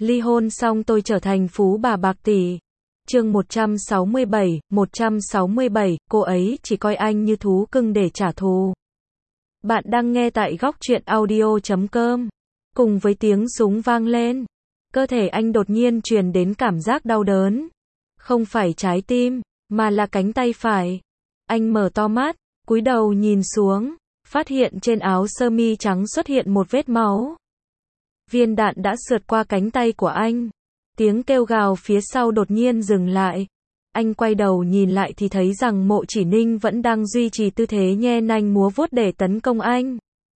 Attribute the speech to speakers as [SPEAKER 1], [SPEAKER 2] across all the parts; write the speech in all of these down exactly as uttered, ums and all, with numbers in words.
[SPEAKER 1] Ly hôn xong tôi trở thành phú bà bạc tỷ. Chương một trăm sáu mươi bảy, một trăm sáu mươi bảy, cô ấy chỉ coi anh như thú cưng để trả thù. Bạn đang nghe tại góc truyện audio chấm com. Cùng với tiếng súng vang lên, cơ thể anh đột nhiên truyền đến cảm giác đau đớn. Không phải trái tim, mà là cánh tay phải. Anh mở to mắt, cúi đầu nhìn xuống, phát hiện trên áo sơ mi trắng xuất hiện một vết máu. Viên đạn đã sượt qua cánh tay của anh. Tiếng kêu gào phía sau đột nhiên dừng lại. Anh quay đầu nhìn lại thì thấy rằng Mộ Chỉ Ninh vẫn đang duy trì tư thế nhe nanh múa vuốt để tấn công anh.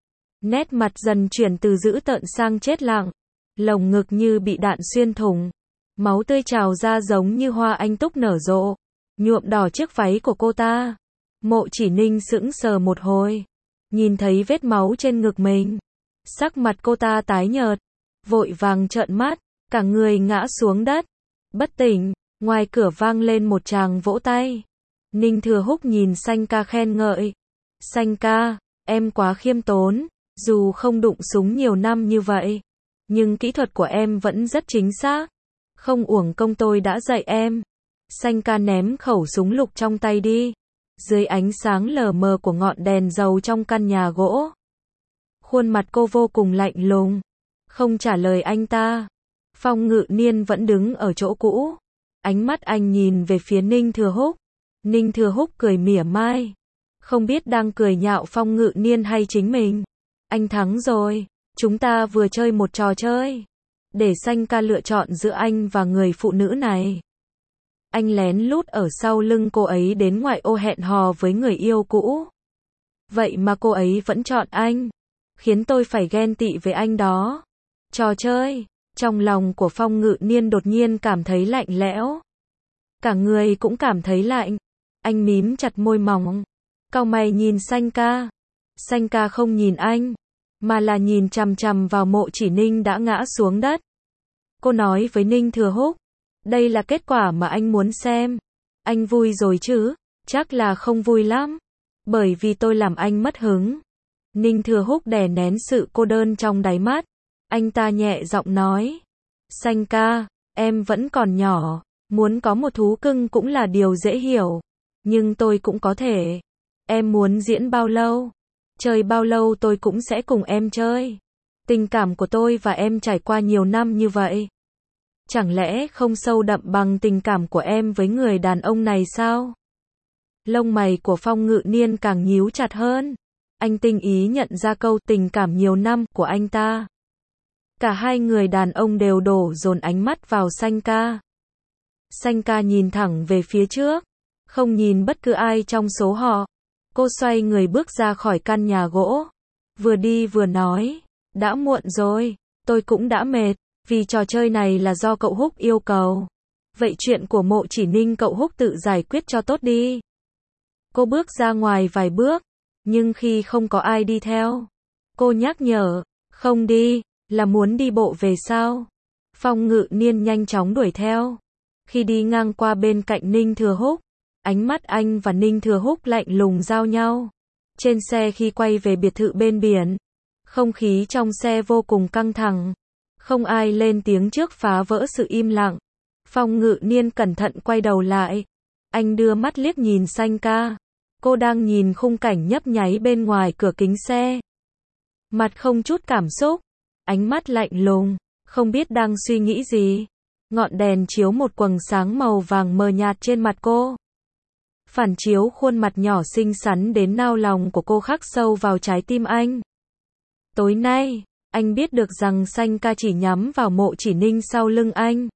[SPEAKER 1] Nét mặt dần chuyển từ dữ tợn sang chết lặng. Lồng ngực như bị đạn xuyên thủng. Máu tươi trào ra giống như hoa anh túc nở rộ, nhuộm đỏ chiếc váy của cô ta. Mộ Chỉ Ninh sững sờ một hồi, nhìn thấy vết máu trên ngực mình. Sắc mặt cô ta tái nhợt, vội vàng trợn mắt, cả người ngã xuống đất, bất tỉnh. Ngoài cửa vang lên một tràng vỗ tay. Ninh Thừa Húc nhìn Sanh ca khen ngợi. Sanh ca, em quá khiêm tốn, dù không đụng súng nhiều năm như vậy, nhưng kỹ thuật của em vẫn rất chính xác. Không uổng công tôi đã dạy em. Sanh ca ném khẩu súng lục trong tay đi. Dưới ánh sáng lờ mờ của ngọn đèn dầu trong căn nhà gỗ, khuôn mặt cô vô cùng lạnh lùng, không trả lời anh ta. Phong Ngự Niên vẫn đứng ở chỗ cũ. Ánh mắt anh nhìn về phía Ninh Thừa Húc. Ninh Thừa Húc cười mỉa mai, không biết đang cười nhạo Phong Ngự Niên hay chính mình. Anh thắng rồi, chúng ta vừa chơi một trò chơi, để Sanh ca lựa chọn giữa anh và người phụ nữ này. Anh lén lút ở sau lưng cô ấy đến ngoại ô hẹn hò với người yêu cũ. Vậy mà cô ấy vẫn chọn anh, khiến tôi phải ghen tị với anh đó. Trò chơi. Trong lòng của Phong Ngự Niên đột nhiên cảm thấy lạnh lẽo. Cả người cũng cảm thấy lạnh. Anh mím chặt môi mỏng, cau mày nhìn Sanh ca. Sanh ca không nhìn anh, mà là nhìn chằm chằm vào Mộ Chỉ Ninh đã ngã xuống đất. Cô nói với Ninh Thừa Húc, đây là kết quả mà anh muốn xem. Anh vui rồi chứ? Chắc là không vui lắm, bởi vì tôi làm anh mất hứng. Ninh Thừa Húc đè nén sự cô đơn trong đáy mắt. Anh ta nhẹ giọng nói, Sanh ca, em vẫn còn nhỏ, muốn có một thú cưng cũng là điều dễ hiểu, nhưng tôi cũng có thể. Em muốn diễn bao lâu, chơi bao lâu tôi cũng sẽ cùng em chơi. Tình cảm của tôi và em trải qua nhiều năm như vậy, chẳng lẽ không sâu đậm bằng tình cảm của em với người đàn ông này sao? Lông mày của Phong Ngự Niên càng nhíu chặt hơn. Anh tinh ý nhận ra câu tình cảm nhiều năm của anh ta. Cả hai người đàn ông đều đổ dồn ánh mắt vào Sanh ca. Sanh ca nhìn thẳng về phía trước, không nhìn bất cứ ai trong số họ. Cô xoay người bước ra khỏi căn nhà gỗ, vừa đi vừa nói, đã muộn rồi, tôi cũng đã mệt, vì trò chơi này là do cậu Húc yêu cầu. Vậy chuyện của Mộ Chỉ Ninh cậu Húc tự giải quyết cho tốt đi. Cô bước ra ngoài vài bước, nhưng khi không có ai đi theo, cô nhắc nhở, không đi. Là muốn đi bộ về sao? Phong Ngự Niên nhanh chóng đuổi theo. Khi đi ngang qua bên cạnh Ninh Thừa Húc, ánh mắt anh và Ninh Thừa Húc lạnh lùng giao nhau. Trên xe khi quay về biệt thự bên biển, không khí trong xe vô cùng căng thẳng. Không ai lên tiếng trước phá vỡ sự im lặng. Phong Ngự Niên cẩn thận quay đầu lại. Anh đưa mắt liếc nhìn Sanh ca. Cô đang nhìn khung cảnh nhấp nháy bên ngoài cửa kính xe. Mặt không chút cảm xúc. Ánh mắt lạnh lùng, không biết đang suy nghĩ gì. Ngọn đèn chiếu một quầng sáng màu vàng mờ nhạt trên mặt cô. Phản chiếu khuôn mặt nhỏ xinh xắn đến nao lòng của cô khắc sâu vào trái tim anh. Tối nay, anh biết được rằng Sanh ca chỉ nhắm vào Mộ Chỉ Ninh sau lưng anh,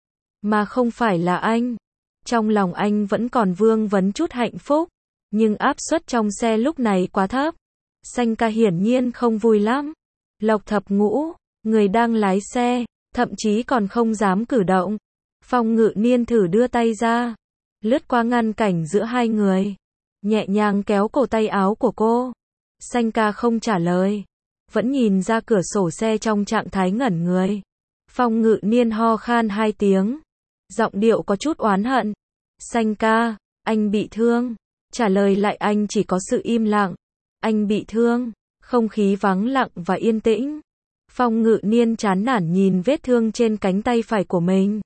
[SPEAKER 1] mà không phải là anh. Trong lòng anh vẫn còn vương vấn chút hạnh phúc, nhưng áp suất trong xe lúc này quá thấp. Sanh ca hiển nhiên không vui lắm. Lộc Thập Ngũ, người đang lái xe, thậm chí còn không dám cử động. Phong Ngự Niên thử đưa tay ra, lướt qua ngăn cảnh giữa hai người, nhẹ nhàng kéo cổ tay áo của cô. Sanh ca không trả lời, vẫn nhìn ra cửa sổ xe trong trạng thái ngẩn người. Phong Ngự Niên ho khan hai tiếng, giọng điệu có chút oán hận. Sanh ca, anh bị thương. Trả lời lại anh chỉ có sự im lặng. Anh bị thương. Không khí vắng lặng và yên tĩnh. Phong Ngự Niên chán nản nhìn vết thương trên cánh tay phải của mình.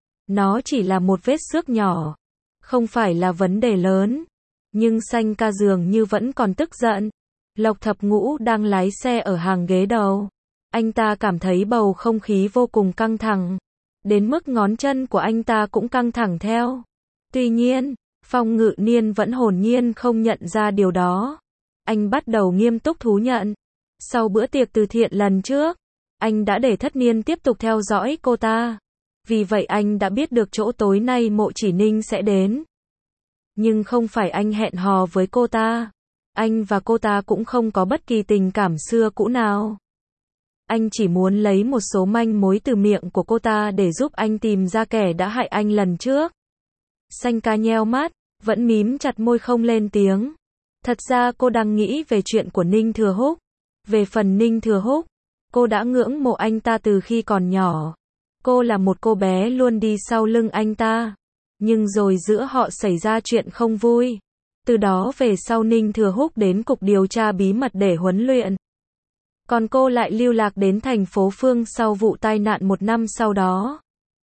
[SPEAKER 1] Nó chỉ là một vết xước nhỏ, không phải là vấn đề lớn. Nhưng Sanh ca dường như vẫn còn tức giận. Lộc Thập Ngũ đang lái xe ở hàng ghế đầu. Anh ta cảm thấy bầu không khí vô cùng căng thẳng. Đến mức ngón chân của anh ta cũng căng thẳng theo. Tuy nhiên, Phong Ngự Niên vẫn hồn nhiên không nhận ra điều đó. Anh bắt đầu nghiêm túc thú nhận. Sau bữa tiệc từ thiện lần trước, anh đã để Thất Niên tiếp tục theo dõi cô ta. Vì vậy anh đã biết được chỗ tối nay Mộ Chỉ Ninh sẽ đến. Nhưng không phải anh hẹn hò với cô ta. Anh và cô ta cũng không có bất kỳ tình cảm xưa cũ nào. Anh chỉ muốn lấy một số manh mối từ miệng của cô ta để giúp anh tìm ra kẻ đã hại anh lần trước. Sanh ca nheo mắt, vẫn mím chặt môi không lên tiếng. Thật ra cô đang nghĩ về chuyện của Ninh Thừa Húc. Về phần Ninh Thừa Húc, cô đã ngưỡng mộ anh ta từ khi còn nhỏ. Cô là một cô bé luôn đi sau lưng anh ta. Nhưng rồi giữa họ xảy ra chuyện không vui. Từ đó về sau Ninh Thừa Húc đến cục điều tra bí mật để huấn luyện. Còn cô lại lưu lạc đến thành phố Phương sau vụ tai nạn một năm sau đó.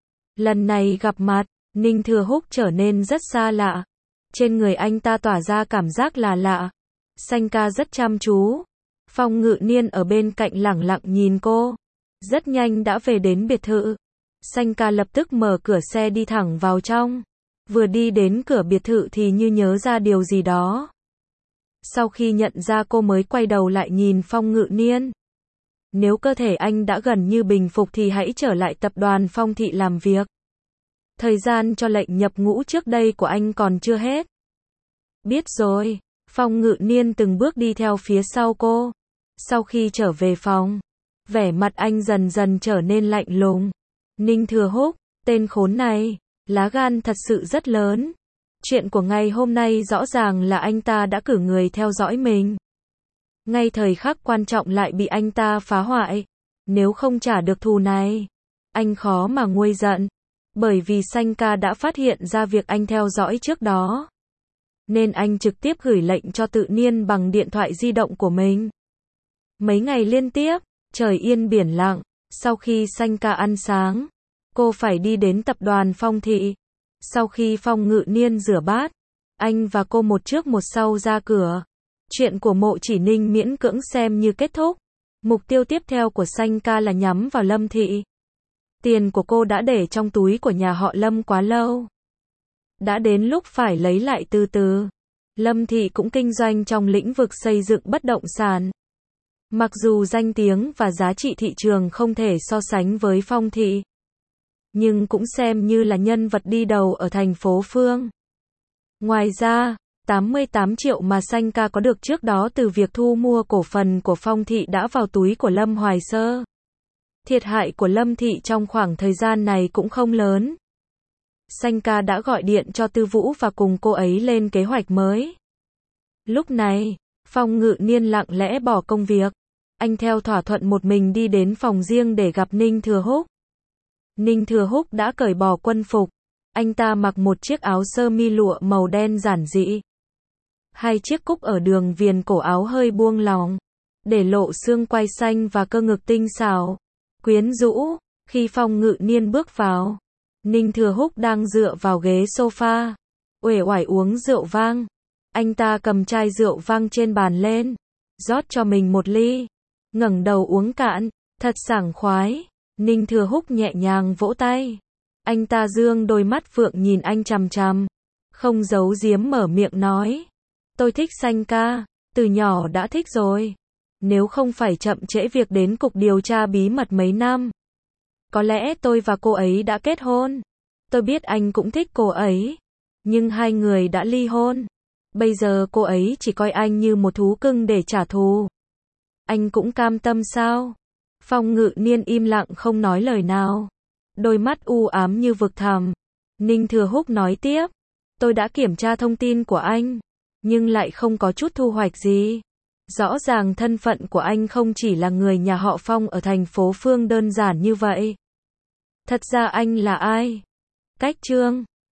[SPEAKER 1] Lần này gặp mặt, Ninh Thừa Húc trở nên rất xa lạ. Trên người anh ta tỏa ra cảm giác là lạ. Sanh ca rất chăm chú. Phong Ngự Niên ở bên cạnh lẳng lặng nhìn cô. Rất nhanh đã về đến biệt thự. Sanh ca lập tức mở cửa xe đi thẳng vào trong. Vừa đi đến cửa biệt thự thì như nhớ ra điều gì đó. Sau khi nhận ra cô mới quay đầu lại nhìn Phong Ngự Niên. Nếu cơ thể anh đã gần như bình phục thì hãy trở lại tập đoàn Phong Thị làm việc. Thời gian cho lệnh nhập ngũ trước đây của anh còn chưa hết. Biết rồi. Phong Ngự Niên từng bước đi theo phía sau cô. Sau khi trở về phòng, vẻ mặt anh dần dần trở nên lạnh lùng. Ninh Thừa Húc, tên khốn này, lá gan thật sự rất lớn. Chuyện của ngày hôm nay rõ ràng là anh ta đã cử người theo dõi mình. Ngay thời khắc quan trọng lại bị anh ta phá hoại. Nếu không trả được thù này, anh khó mà nguôi giận. Bởi vì Sanh ca đã phát hiện ra việc anh theo dõi trước đó. Nên anh trực tiếp gửi lệnh cho Tự Niên bằng điện thoại di động của mình. Mấy ngày liên tiếp, trời yên biển lặng. Sau khi Sanh ca ăn sáng, cô phải đi đến tập đoàn Phong Thị. Sau khi Phong Ngự Niên rửa bát, anh và cô một trước một sau ra cửa. Chuyện của Mộ Chỉ Ninh miễn cưỡng xem như kết thúc. Mục tiêu tiếp theo của Sanh ca là nhắm vào Lâm Thị. Tiền của cô đã để trong túi của nhà họ Lâm quá lâu. Đã đến lúc phải lấy lại từ từ. Lâm Thị cũng kinh doanh trong lĩnh vực xây dựng bất động sản. Mặc dù danh tiếng và giá trị thị trường không thể so sánh với Phong Thị, nhưng cũng xem như là nhân vật đi đầu ở thành phố Phương. Ngoài ra, tám mươi tám triệu mà Sanh ca có được trước đó từ việc thu mua cổ phần của Phong Thị đã vào túi của Lâm Hoài Sơ. Thiệt hại của Lâm Thị trong khoảng thời gian này cũng không lớn. Sanh ca đã gọi điện cho Tư Vũ và cùng cô ấy lên kế hoạch mới. Lúc này, Phong Ngự Niên lặng lẽ bỏ công việc. Anh theo thỏa thuận một mình đi đến phòng riêng để gặp Ninh Thừa Húc. Ninh Thừa Húc đã cởi bỏ quân phục. Anh ta mặc một chiếc áo sơ mi lụa màu đen giản dị. Hai chiếc cúc ở đường viền cổ áo hơi buông lỏng, để lộ xương quai xanh và cơ ngực tinh xảo, quyến rũ. Khi Phong Ngự Niên bước vào, Ninh Thừa Húc đang dựa vào ghế sofa, uể oải uống rượu vang. Anh ta cầm chai rượu vang trên bàn lên, rót cho mình một ly, ngẩng đầu uống cạn, thật sảng khoái. Ninh Thừa Húc nhẹ nhàng vỗ tay. Anh ta dương đôi mắt phượng nhìn anh chằm chằm, không giấu giếm mở miệng nói. Tôi thích Sanh ca, từ nhỏ đã thích rồi. Nếu không phải chậm trễ việc đến cục điều tra bí mật mấy năm, có lẽ tôi và cô ấy đã kết hôn. Tôi biết anh cũng thích cô ấy, nhưng hai người đã ly hôn. Bây giờ cô ấy chỉ coi anh như một thú cưng để trả thù. Anh cũng cam tâm sao? Phong Ngự Niên im lặng không nói lời nào. Đôi mắt u ám như vực thẳm. Ninh Thừa Húc nói tiếp. Tôi đã kiểm tra thông tin của anh, nhưng lại không có chút thu hoạch gì. Rõ ràng thân phận của anh không chỉ là người nhà họ Phong ở thành phố Phương đơn giản như vậy. Thật ra anh là ai? Cách Trương